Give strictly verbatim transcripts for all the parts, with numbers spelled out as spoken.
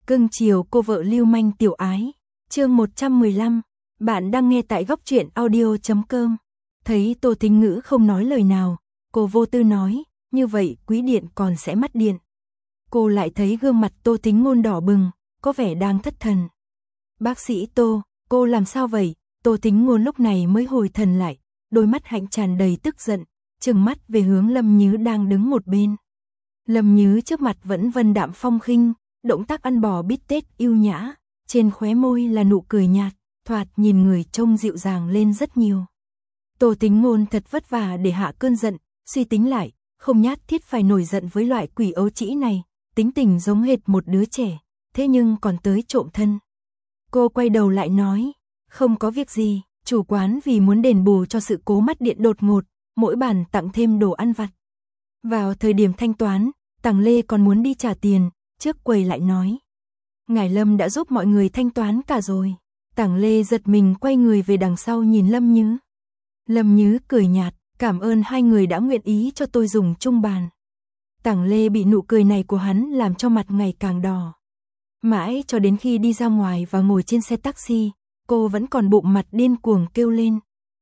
Cưng chiều cô vợ lưu manh tiểu ái. Chương một trăm mười lăm. Bạn đang nghe tại góc truyện audio chấm com. Thấy Tô Thính Ngữ không nói lời nào, cô vô tư nói, như vậy quý điện còn sẽ mất điện. Cô lại thấy gương mặt Tô Thính Ngôn đỏ bừng, có vẻ đang thất thần. Bác sĩ Tô, cô làm sao vậy? Tô Thính Ngôn lúc này mới hồi thần lại, đôi mắt hạnh tràn đầy tức giận, trừng mắt về hướng Lâm Nhứ đang đứng một bên. Lâm Nhứ trước mặt vẫn vân đạm phong khinh, động tác ăn bò bít tết yêu nhã, trên khóe môi là nụ cười nhạt, thoạt nhìn người trông dịu dàng lên rất nhiều. Tô Thính Ngôn thật vất vả để hạ cơn giận, suy tính lại, không nhát thiết phải nổi giận với loại quỷ ấu trĩ này, tính tình giống hệt một đứa trẻ, thế nhưng còn tới trộm thân. Cô quay đầu lại nói, không có việc gì, chủ quán vì muốn đền bù cho sự cố mất điện đột ngột, mỗi bàn tặng thêm đồ ăn vặt. Vào thời điểm thanh toán, Tằng Lê còn muốn đi trả tiền, trước quầy lại nói. Ngài Lâm đã giúp mọi người thanh toán cả rồi. Tằng Lê giật mình quay người về đằng sau nhìn Lâm Nhứ. Lâm Nhứ cười nhạt, cảm ơn hai người đã nguyện ý cho tôi dùng chung bàn. Tằng Lê bị nụ cười này của hắn làm cho mặt ngày càng đỏ. Mãi cho đến khi đi ra ngoài và ngồi trên xe taxi, cô vẫn còn bụng mặt điên cuồng kêu lên.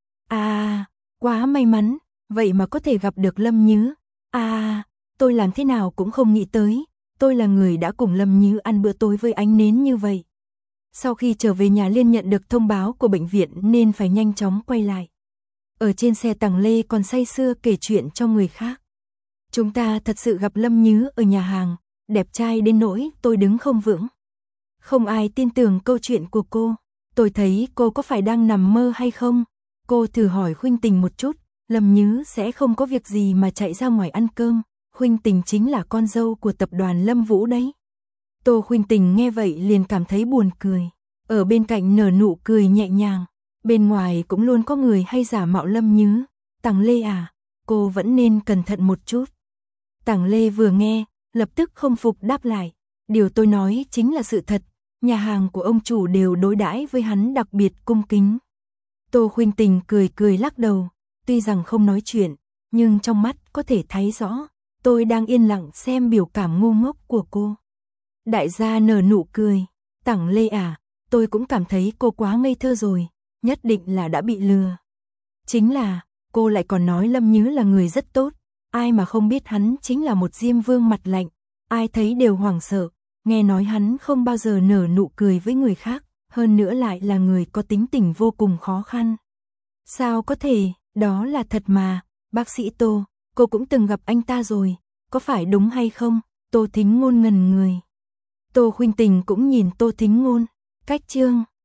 À, quá may mắn, vậy mà có thể gặp được Lâm Nhứ. À, tôi làm thế nào cũng không nghĩ tới, tôi là người đã cùng Lâm Nhứ ăn bữa tối với ánh nến như vậy. Sau khi trở về nhà liền nhận được thông báo của bệnh viện nên phải nhanh chóng quay lại. Ở trên xe Tằng Lê còn say sưa kể chuyện cho người khác. Chúng ta thật sự gặp Lâm Nhứ ở nhà hàng, đẹp trai đến nỗi tôi đứng không vững. Không ai tin tưởng câu chuyện của cô, tôi thấy cô có phải đang nằm mơ hay không? Cô thử hỏi Khuynh Tình một chút, Lâm Nhứ sẽ không có việc gì mà chạy ra ngoài ăn cơm, Khuynh Tình chính là con dâu của tập đoàn Lâm Vũ đấy. Tô Khuynh Tình nghe vậy liền cảm thấy buồn cười, ở bên cạnh nở nụ cười nhẹ nhàng, bên ngoài cũng luôn có người hay giả mạo Lâm Nhứ. Tằng Lê à, cô vẫn nên cẩn thận một chút. Tằng Lê vừa nghe, lập tức không phục đáp lại, điều tôi nói chính là sự thật, nhà hàng của ông chủ đều đối đãi với hắn đặc biệt cung kính. Tô Khuynh Tình cười cười lắc đầu, tuy rằng không nói chuyện, nhưng trong mắt có thể thấy rõ, tôi đang yên lặng xem biểu cảm ngu ngốc của cô. Đại gia nở nụ cười, Tằng Lê à, tôi cũng cảm thấy cô quá ngây thơ rồi, nhất định là đã bị lừa. Chính là, cô lại còn nói Lâm Nhứ là người rất tốt, ai mà không biết hắn chính là một diêm vương mặt lạnh, ai thấy đều hoảng sợ, nghe nói hắn không bao giờ nở nụ cười với người khác, hơn nữa lại là người có tính tình vô cùng khó khăn. Sao có thể, đó là thật mà, bác sĩ Tô, cô cũng từng gặp anh ta rồi, có phải đúng hay không? Tô Thính Ngôn ngẩn người. Tô Khuynh Tình cũng nhìn Tô Thính Ngôn, cách chương